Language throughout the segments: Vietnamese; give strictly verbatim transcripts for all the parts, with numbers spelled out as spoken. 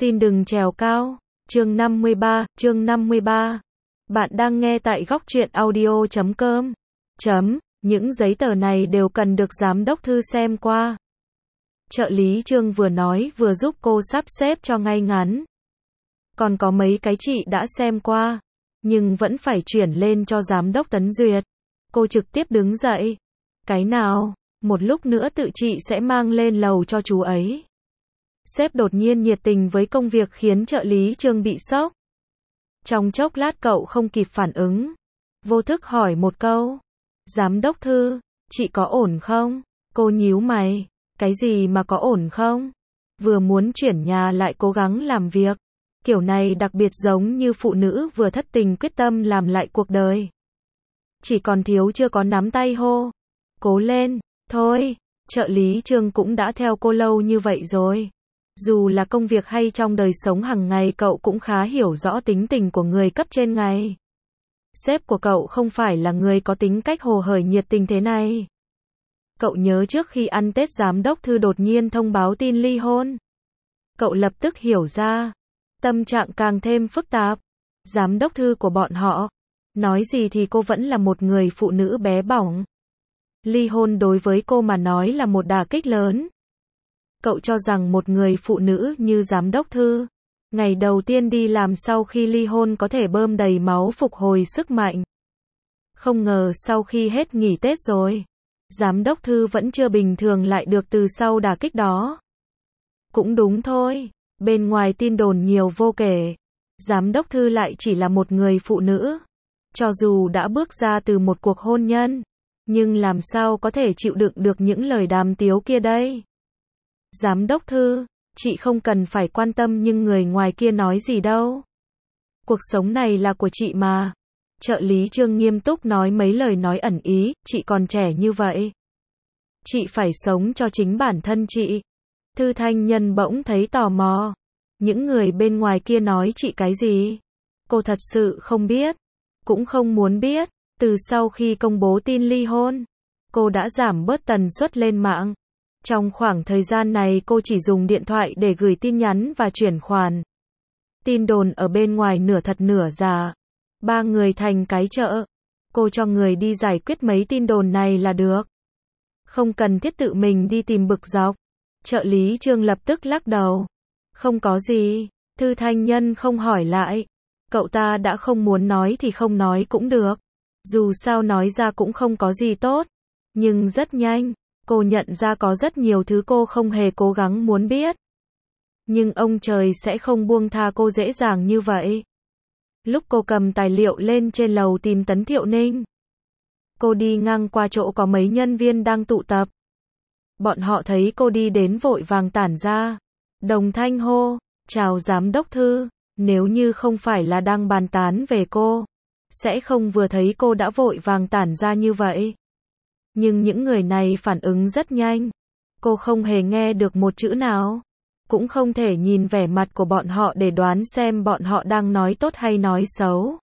Xin đừng trèo cao. Chương năm mươi ba, chương năm mươi ba. Bạn đang nghe tại góc truyện audio chấm com. Chấm, những giấy tờ này đều cần được giám đốc Thư xem qua. Trợ lý Trương vừa nói vừa giúp cô sắp xếp cho ngay ngắn. Còn có mấy cái chị đã xem qua, nhưng vẫn phải chuyển lên cho giám đốc Tấn duyệt. Cô trực tiếp đứng dậy. Cái nào, một lúc nữa tự chị sẽ mang lên lầu cho chú ấy. Sếp đột nhiên nhiệt tình với công việc khiến trợ lý Trương bị sốc. Trong chốc lát cậu không kịp phản ứng. Vô thức hỏi một câu. Giám đốc Thư, chị có ổn không? Cô nhíu mày. Cái gì mà có ổn không? Vừa muốn chuyển nhà lại cố gắng làm việc. Kiểu này đặc biệt giống như phụ nữ vừa thất tình quyết tâm làm lại cuộc đời. Chỉ còn thiếu chưa có nắm tay hô. Cố lên, thôi, trợ lý Trương cũng đã theo cô lâu như vậy rồi. Dù là công việc hay trong đời sống hàng ngày cậu cũng khá hiểu rõ tính tình của người cấp trên ngay. Sếp của cậu không phải là người có tính cách hồ hởi nhiệt tình thế này. Cậu nhớ trước khi ăn Tết giám đốc Thư đột nhiên thông báo tin ly hôn. Cậu lập tức hiểu ra. Tâm trạng càng thêm phức tạp. Giám đốc Thư của bọn họ. Nói gì thì cô vẫn là một người phụ nữ bé bỏng. Ly hôn đối với cô mà nói là một đả kích lớn. Cậu cho rằng một người phụ nữ như giám đốc Thư, ngày đầu tiên đi làm sau khi ly hôn có thể bơm đầy máu phục hồi sức mạnh. Không ngờ sau khi hết nghỉ Tết rồi, giám đốc Thư vẫn chưa bình thường lại được từ sau đả kích đó. Cũng đúng thôi, bên ngoài tin đồn nhiều vô kể. Giám đốc Thư lại chỉ là một người phụ nữ. Cho dù đã bước ra từ một cuộc hôn nhân, nhưng làm sao có thể chịu đựng được những lời đàm tiếu kia đây? Giám đốc Thư, chị không cần phải quan tâm nhưng người ngoài kia nói gì đâu. Cuộc sống này là của chị mà. Trợ lý Trương nghiêm túc nói mấy lời nói ẩn ý, chị còn trẻ như vậy. Chị phải sống cho chính bản thân chị. Thư Thanh Nhân bỗng thấy tò mò. Những người bên ngoài kia nói chị cái gì? Cô thật sự không biết. Cũng không muốn biết. Từ sau khi công bố tin ly hôn, cô đã giảm bớt tần suất lên mạng. Trong khoảng thời gian này cô chỉ dùng điện thoại để gửi tin nhắn và chuyển khoản. Tin đồn ở bên ngoài nửa thật nửa giả. Ba người thành cái chợ. Cô cho người đi giải quyết mấy tin đồn này là được. Không cần thiết tự mình đi tìm bực dọc. Trợ lý Trương lập tức lắc đầu. Không có gì. Thư Thanh Nhân không hỏi lại. Cậu ta đã không muốn nói thì không nói cũng được. Dù sao nói ra cũng không có gì tốt. Nhưng rất nhanh, cô nhận ra có rất nhiều thứ cô không hề cố gắng muốn biết. Nhưng ông trời sẽ không buông tha cô dễ dàng như vậy. Lúc cô cầm tài liệu lên trên lầu tìm Tấn Thiệu Ninh, cô đi ngang qua chỗ có mấy nhân viên đang tụ tập. Bọn họ thấy cô đi đến vội vàng tản ra. Đồng thanh hô, chào giám đốc Thư, nếu như không phải là đang bàn tán về cô, sẽ không vừa thấy cô đã vội vàng tản ra như vậy. Nhưng những người này phản ứng rất nhanh. Cô không hề nghe được một chữ nào. Cũng không thể nhìn vẻ mặt của bọn họ để đoán xem bọn họ đang nói tốt hay nói xấu.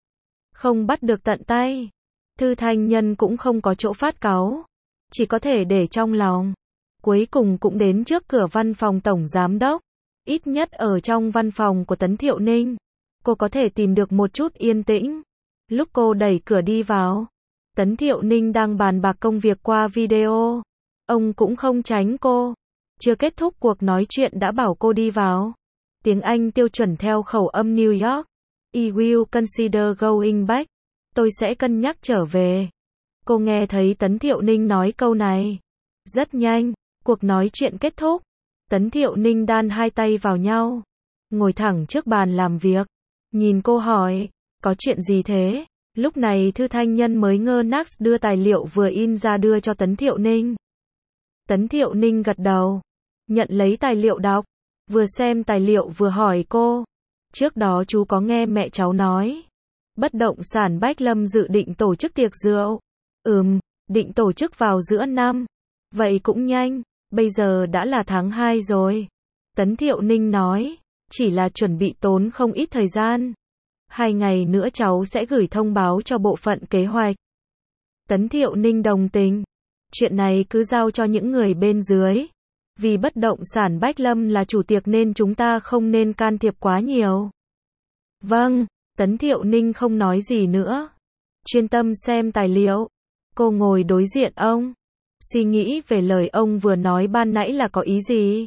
Không bắt được tận tay. Thư Thanh Nhân cũng không có chỗ phát cáu. Chỉ có thể để trong lòng. Cuối cùng cũng đến trước cửa văn phòng tổng giám đốc. Ít nhất ở trong văn phòng của Tấn Thiệu Ninh, cô có thể tìm được một chút yên tĩnh. Lúc cô đẩy cửa đi vào, Tấn Thiệu Ninh đang bàn bạc công việc qua video. Ông cũng không tránh cô. Chưa kết thúc cuộc nói chuyện đã bảo cô đi vào. Tiếng Anh tiêu chuẩn theo khẩu âm New York. I will consider going back. Tôi sẽ cân nhắc trở về. Cô nghe thấy Tấn Thiệu Ninh nói câu này. Rất nhanh, cuộc nói chuyện kết thúc. Tấn Thiệu Ninh đan hai tay vào nhau. Ngồi thẳng trước bàn làm việc. Nhìn cô hỏi, có chuyện gì thế? Lúc này Thư Thanh Nhân mới ngơ ngác đưa tài liệu vừa in ra đưa cho Tấn Thiệu Ninh. Tấn Thiệu Ninh gật đầu. Nhận lấy tài liệu đọc. Vừa xem tài liệu vừa hỏi cô. Trước đó chú có nghe mẹ cháu nói. Bất động sản Bách Lâm dự định tổ chức tiệc rượu. Ừm, định tổ chức vào giữa năm. Vậy cũng nhanh. Bây giờ đã là tháng hai rồi. Tấn Thiệu Ninh nói. Chỉ là chuẩn bị tốn không ít thời gian. Hai ngày nữa cháu sẽ gửi thông báo cho bộ phận kế hoạch. Tấn Thiệu Ninh đồng tình. Chuyện này cứ giao cho những người bên dưới. Vì bất động sản Bách Lâm là chủ tiệc nên chúng ta không nên can thiệp quá nhiều. Vâng, Tấn Thiệu Ninh không nói gì nữa. Chuyên tâm xem tài liệu. Cô ngồi đối diện ông. Suy nghĩ về lời ông vừa nói ban nãy là có ý gì?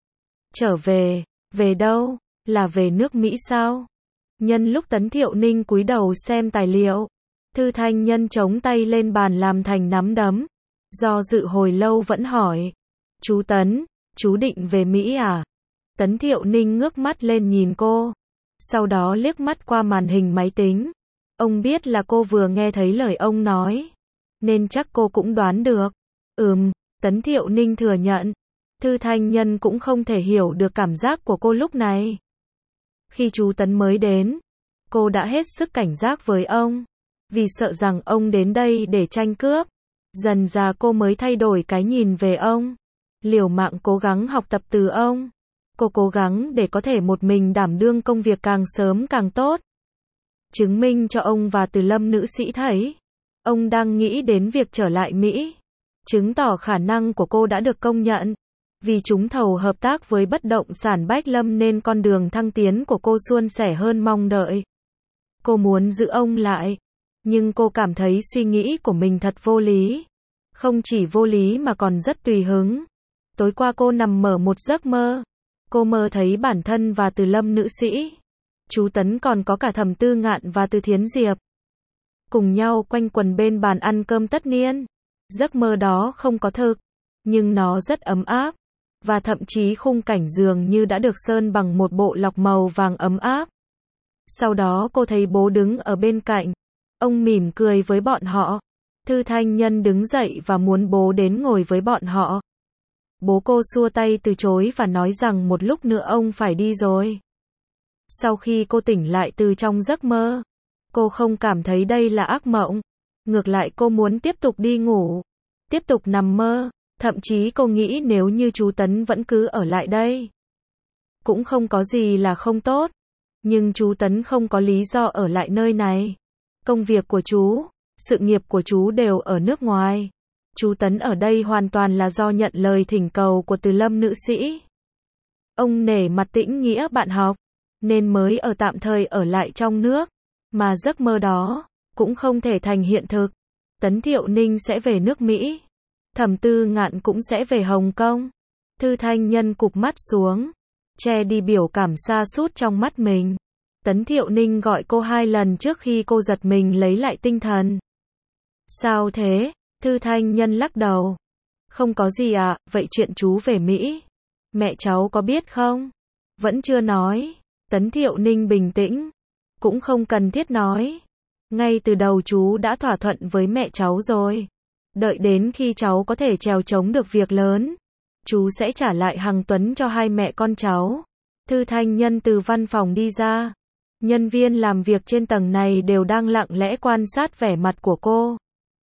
Trở về, về đâu? Là về nước Mỹ sao? Nhân lúc Tấn Thiệu Ninh cúi đầu xem tài liệu, Thư Thanh Nhân chống tay lên bàn làm thành nắm đấm. Do dự hồi lâu vẫn hỏi. Chú Tấn, chú định về Mỹ à? Tấn Thiệu Ninh ngước mắt lên nhìn cô. Sau đó liếc mắt qua màn hình máy tính. Ông biết là cô vừa nghe thấy lời ông nói. Nên chắc cô cũng đoán được. Ừm, Tấn Thiệu Ninh thừa nhận. Thư Thanh Nhân cũng không thể hiểu được cảm giác của cô lúc này. Khi chú Tấn mới đến, cô đã hết sức cảnh giác với ông. Vì sợ rằng ông đến đây để tranh cướp. Dần dà cô mới thay đổi cái nhìn về ông. Liều mạng cố gắng học tập từ ông. Cô cố gắng để có thể một mình đảm đương công việc càng sớm càng tốt. Chứng minh cho ông và Từ Lâm nữ sĩ thấy. Ông đang nghĩ đến việc trở lại Mỹ. Chứng tỏ khả năng của cô đã được công nhận. Vì trúng thầu hợp tác với bất động sản Bách Lâm nên con đường thăng tiến của cô suôn sẻ hơn mong đợi. Cô muốn giữ ông lại. Nhưng cô cảm thấy suy nghĩ của mình thật vô lý. Không chỉ vô lý mà còn rất tùy hứng. Tối qua cô nằm mở một giấc mơ. Cô mơ thấy bản thân và Từ Lâm nữ sĩ. Chú Tấn còn có cả Thẩm Tư Ngạn và Từ Thiến Diệp. Cùng nhau quanh quần bên bàn ăn cơm tất niên. Giấc mơ đó không có thực. Nhưng nó rất ấm áp. Và thậm chí khung cảnh dường như đã được sơn bằng một bộ lọc màu vàng ấm áp. Sau đó cô thấy bố đứng ở bên cạnh. Ông mỉm cười với bọn họ. Thư Thanh Nhân đứng dậy và muốn bố đến ngồi với bọn họ. Bố cô xua tay từ chối và nói rằng một lúc nữa ông phải đi rồi. Sau khi cô tỉnh lại từ trong giấc mơ, cô không cảm thấy đây là ác mộng. Ngược lại cô muốn tiếp tục đi ngủ, tiếp tục nằm mơ. Thậm chí cô nghĩ nếu như chú Tấn vẫn cứ ở lại đây, cũng không có gì là không tốt. Nhưng chú Tấn không có lý do ở lại nơi này. Công việc của chú, sự nghiệp của chú đều ở nước ngoài. Chú Tấn ở đây hoàn toàn là do nhận lời thỉnh cầu của Từ Lâm nữ sĩ. Ông nể mặt Tĩnh Nghĩa bạn học, nên mới ở tạm thời ở lại trong nước. Mà giấc mơ đó, cũng không thể thành hiện thực. Tấn Thiệu Ninh sẽ về nước Mỹ. Thẩm Tư Ngạn cũng sẽ về Hồng Kông. Thư Thanh Nhân cụp mắt xuống, che đi biểu cảm sa sút trong mắt mình. Tấn Thiệu Ninh gọi cô hai lần trước khi cô giật mình lấy lại tinh thần. Sao thế? Thư Thanh Nhân lắc đầu. Không có gì ạ, à, vậy chuyện chú về Mỹ, mẹ cháu có biết không? Vẫn chưa nói. Tấn Thiệu Ninh bình tĩnh. Cũng không cần thiết nói. Ngay từ đầu chú đã thỏa thuận với mẹ cháu rồi. Đợi đến khi cháu có thể trèo chống được việc lớn, chú sẽ trả lại Hằng Tuấn cho hai mẹ con cháu. Thư Thanh Nhân từ văn phòng đi ra. Nhân viên làm việc trên tầng này đều đang lặng lẽ quan sát vẻ mặt của cô.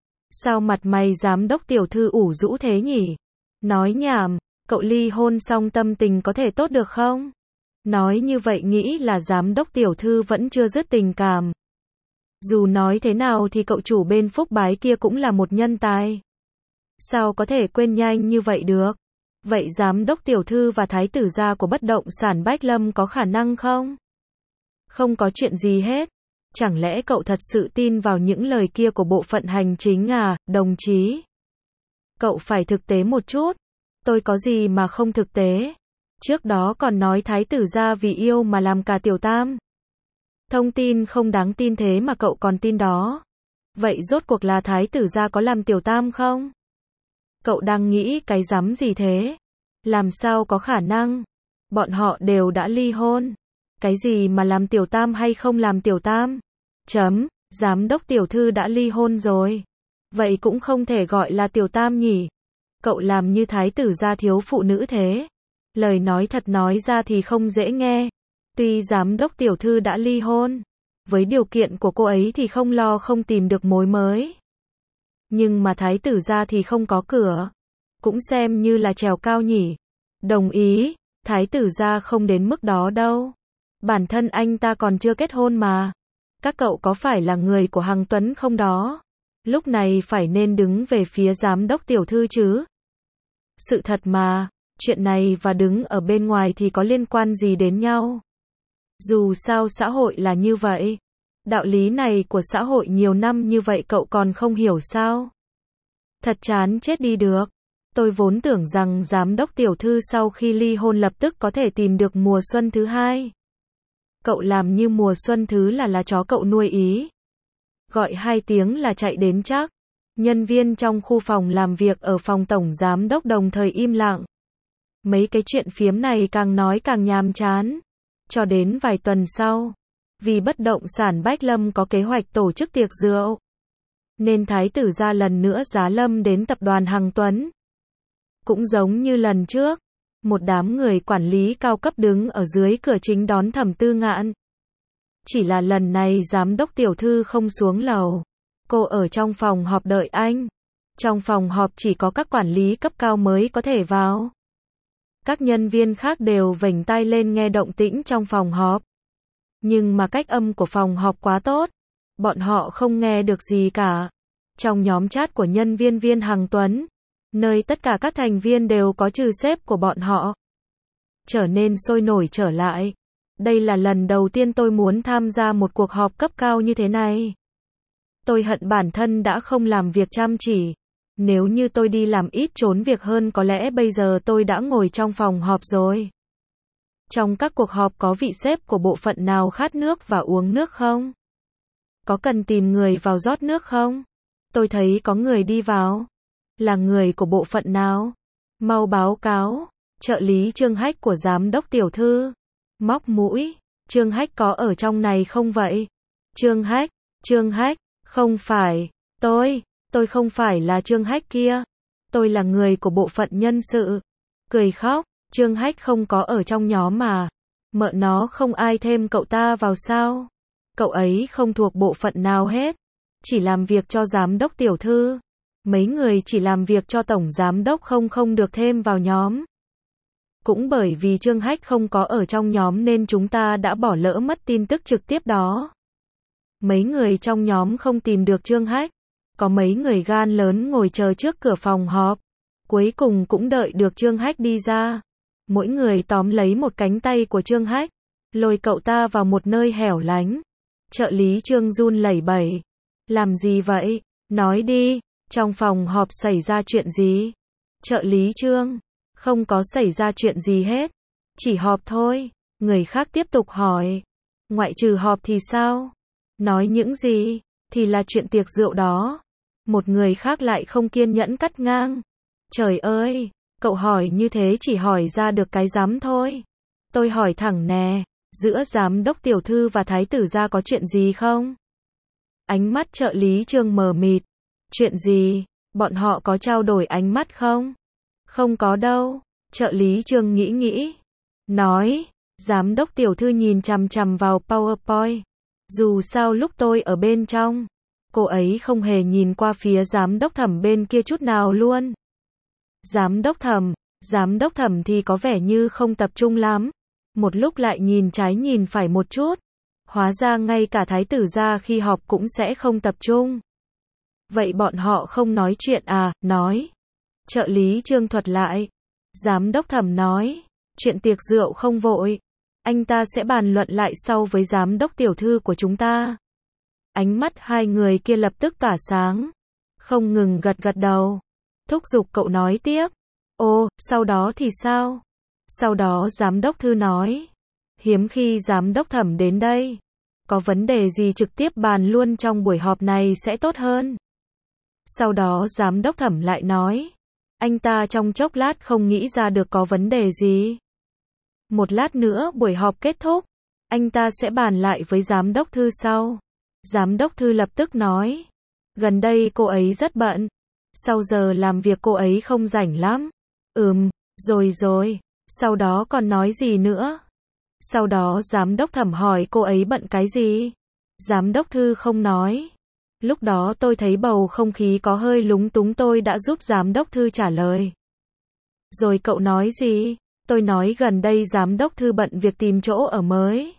Sao mặt mày giám đốc tiểu thư ủ rũ thế nhỉ? Nói nhảm, cậu ly hôn xong tâm tình có thể tốt được không? Nói như vậy nghĩ là giám đốc tiểu thư vẫn chưa dứt tình cảm. Dù nói thế nào thì cậu chủ bên Phúc Bái kia cũng là một nhân tài. Sao có thể quên nhanh như vậy được? Vậy giám đốc tiểu thư và thái tử gia của bất động sản Bách Lâm có khả năng không? Không có chuyện gì hết. Chẳng lẽ cậu thật sự tin vào những lời kia của bộ phận hành chính à, đồng chí? Cậu phải thực tế một chút. Tôi có gì mà không thực tế? Trước đó còn nói thái tử gia vì yêu mà làm cả tiểu tam. Thông tin không đáng tin thế mà cậu còn tin đó. Vậy rốt cuộc là thái tử gia có làm tiểu tam không? Cậu đang nghĩ cái rắm gì thế? Làm sao có khả năng? Bọn họ đều đã ly hôn. Cái gì mà làm tiểu tam hay không làm tiểu tam? Chấm, giám đốc tiểu thư đã ly hôn rồi. Vậy cũng không thể gọi là tiểu tam nhỉ? Cậu làm như thái tử gia thiếu phụ nữ thế. Lời nói thật nói ra thì không dễ nghe. Tuy giám đốc tiểu thư đã ly hôn, với điều kiện của cô ấy thì không lo không tìm được mối mới. Nhưng mà thái tử gia thì không có cửa. Cũng xem như là trèo cao nhỉ. Đồng ý, thái tử gia không đến mức đó đâu. Bản thân anh ta còn chưa kết hôn mà. Các cậu có phải là người của Hằng Tuấn không đó? Lúc này phải nên đứng về phía giám đốc tiểu thư chứ. Sự thật mà, Chuyện này và đứng ở bên ngoài thì có liên quan gì đến nhau? Dù sao xã hội là như vậy. Đạo lý này của xã hội nhiều năm như vậy cậu còn không hiểu sao? Thật chán chết đi được. Tôi vốn tưởng rằng giám đốc tiểu thư sau khi ly hôn lập tức có thể tìm được mùa xuân thứ hai. Cậu làm như mùa xuân thứ là là chó cậu nuôi ý. Gọi hai tiếng là chạy đến chắc. Nhân viên trong khu phòng làm việc ở phòng tổng giám đốc đồng thời im lặng. Mấy cái chuyện phiếm này càng nói càng nhàm chán. Cho đến vài tuần sau, vì bất động sản Bách Lâm có kế hoạch tổ chức tiệc rượu, nên thái tử gia lần nữa giá lâm đến tập đoàn Hằng Tuấn. Cũng giống như lần trước, một đám người quản lý cao cấp đứng ở dưới cửa chính đón Thẩm Tư Ngạn. Chỉ là lần này giám đốc tiểu thư không xuống lầu. Cô ở trong phòng họp đợi anh. Trong phòng họp chỉ có các quản lý cấp cao mới có thể vào. Các nhân viên khác đều vểnh tai lên nghe động tĩnh trong phòng họp. Nhưng mà cách âm của phòng họp quá tốt. Bọn họ không nghe được gì cả. Trong nhóm chat của nhân viên viên Hằng Tuấn, nơi tất cả các thành viên đều có trừ sếp của bọn họ, trở nên sôi nổi trở lại. Đây là lần đầu tiên tôi muốn tham gia một cuộc họp cấp cao như thế này. Tôi hận bản thân đã không làm việc chăm chỉ. Nếu như tôi đi làm ít trốn việc hơn có lẽ bây giờ tôi đã ngồi trong phòng họp rồi. Trong các cuộc họp có vị sếp của bộ phận nào khát nước và uống nước không? Có cần tìm người vào rót nước không? Tôi thấy có người đi vào. Là người của bộ phận nào? Mau báo cáo. Trợ lý Trương Hách của giám đốc tiểu thư. Móc mũi. Trương Hách có ở trong này không vậy? Trương Hách. Trương Hách. Không phải. Tôi. Tôi không phải là Trương Hách kia. Tôi là người của bộ phận nhân sự. Cười khóc. Trương Hách không có ở trong nhóm mà. Mợ nó không ai thêm cậu ta vào sao? Cậu ấy không thuộc bộ phận nào hết. Chỉ làm việc cho giám đốc tiểu thư. Mấy người chỉ làm việc cho tổng giám đốc không không được thêm vào nhóm. Cũng bởi vì Trương Hách không có ở trong nhóm nên chúng ta đã bỏ lỡ mất tin tức trực tiếp đó. Mấy người trong nhóm không tìm được Trương Hách. Có mấy người gan lớn ngồi chờ trước cửa phòng họp. Cuối cùng cũng đợi được Trương Hách đi ra. Mỗi người tóm lấy một cánh tay của Trương Hách, lôi cậu ta vào một nơi hẻo lánh. Trợ lý Trương run lẩy bẩy. Làm gì vậy? Nói đi, trong phòng họp xảy ra chuyện gì? Trợ lý Trương. Không có xảy ra chuyện gì hết. Chỉ họp thôi. Người khác tiếp tục hỏi. Ngoại trừ họp thì sao? Nói những gì? Thì là chuyện tiệc rượu đó. Một người khác lại không kiên nhẫn cắt ngang. Trời ơi, cậu hỏi như thế chỉ hỏi ra được cái rắm thôi. Tôi hỏi thẳng nè, giữa giám đốc tiểu thư và thái tử gia có chuyện gì không? Ánh mắt trợ lý Trương mờ mịt. Chuyện gì? Bọn họ có trao đổi ánh mắt không? Không có đâu. Trợ lý Trương nghĩ nghĩ. Nói, giám đốc tiểu thư nhìn chằm chằm vào PowerPoint. Dù sao lúc tôi ở bên trong, cô ấy không hề nhìn qua phía giám đốc Thẩm bên kia chút nào luôn. Giám đốc Thẩm, giám đốc Thẩm thì có vẻ như không tập trung lắm. Một lúc lại nhìn trái nhìn phải một chút. Hóa ra ngay cả thái tử gia khi họp cũng sẽ không tập trung. Vậy bọn họ không nói chuyện à? Nói. Trợ lý Trương thuật lại. Giám đốc Thẩm nói, chuyện tiệc rượu không vội. Anh ta sẽ bàn luận lại sau với giám đốc tiểu thư của chúng ta. Ánh mắt hai người kia lập tức tỏa sáng. Không ngừng gật gật đầu. Thúc giục cậu nói tiếp. Ồ, sau đó thì sao? Sau đó giám đốc thư nói. Hiếm khi giám đốc Thẩm đến đây. Có vấn đề gì trực tiếp bàn luôn trong buổi họp này sẽ tốt hơn. Sau đó giám đốc Thẩm lại nói. Anh ta trong chốc lát không nghĩ ra được có vấn đề gì. Một lát nữa buổi họp kết thúc. Anh ta sẽ bàn lại với giám đốc thư sau. Giám đốc thư lập tức nói. Gần đây cô ấy rất bận. Sau giờ làm việc cô ấy không rảnh lắm. Ừm, rồi rồi. Sau đó còn nói gì nữa? Sau đó giám đốc Thẩm hỏi cô ấy bận cái gì? Giám đốc thư không nói. Lúc đó tôi thấy bầu không khí có hơi lúng túng tôi đã giúp giám đốc thư trả lời. Rồi cậu nói gì? Tôi nói gần đây giám đốc thư bận việc tìm chỗ ở mới.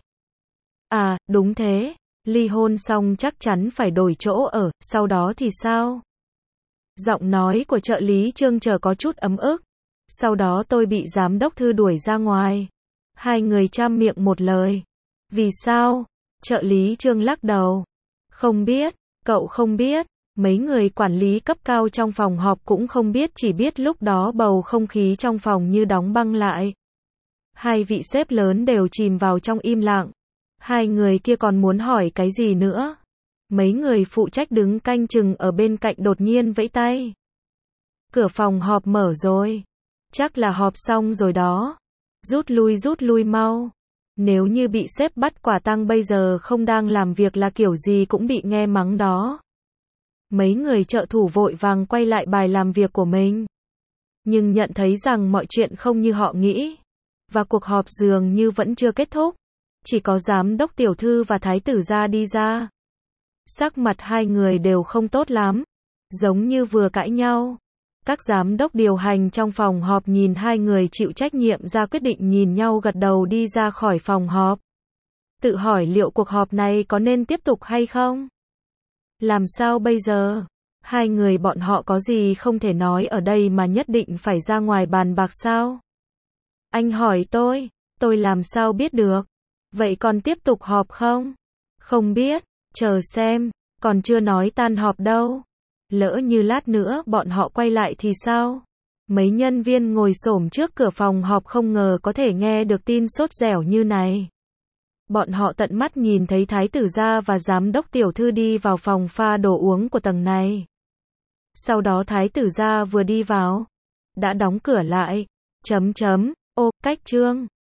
À, đúng thế. Ly hôn xong chắc chắn phải đổi chỗ ở, sau đó thì sao? Giọng nói của trợ lý Trương chờ có chút ấm ức. Sau đó tôi bị giám đốc Thư đuổi ra ngoài. Hai người trăm miệng một lời. Vì sao? Trợ lý Trương lắc đầu. Không biết, cậu không biết. Mấy người quản lý cấp cao trong phòng họp cũng không biết, chỉ biết lúc đó bầu không khí trong phòng như đóng băng lại. Hai vị sếp lớn đều chìm vào trong im lặng. Hai người kia còn muốn hỏi cái gì nữa. Mấy người phụ trách đứng canh chừng ở bên cạnh đột nhiên vẫy tay. Cửa phòng họp mở rồi. Chắc là họp xong rồi đó. Rút lui rút lui mau. Nếu như bị sếp bắt quả tang bây giờ không đang làm việc là kiểu gì cũng bị nghe mắng đó. Mấy người trợ thủ vội vàng quay lại bài làm việc của mình. Nhưng nhận thấy rằng mọi chuyện không như họ nghĩ. Và cuộc họp dường như vẫn chưa kết thúc. Chỉ có giám đốc tiểu thư và thái tử gia đi ra. Sắc mặt hai người đều không tốt lắm. Giống như vừa cãi nhau. Các giám đốc điều hành trong phòng họp nhìn hai người chịu trách nhiệm ra quyết định, nhìn nhau gật đầu đi ra khỏi phòng họp. Tự hỏi liệu cuộc họp này có nên tiếp tục hay không? Làm sao bây giờ? Hai người bọn họ có gì không thể nói ở đây mà nhất định phải ra ngoài bàn bạc sao? Anh hỏi tôi, tôi làm sao biết được? Vậy còn tiếp tục họp không? Không biết, chờ xem, còn chưa nói tan họp đâu. Lỡ như lát nữa bọn họ quay lại thì sao? Mấy nhân viên ngồi xổm trước cửa phòng họp không ngờ có thể nghe được tin sốt dẻo như này. Bọn họ tận mắt nhìn thấy thái tử gia và giám đốc tiểu thư đi vào phòng pha đồ uống của tầng này. Sau đó thái tử gia vừa đi vào, đã đóng cửa lại. Chấm chấm, ô, cách Trương.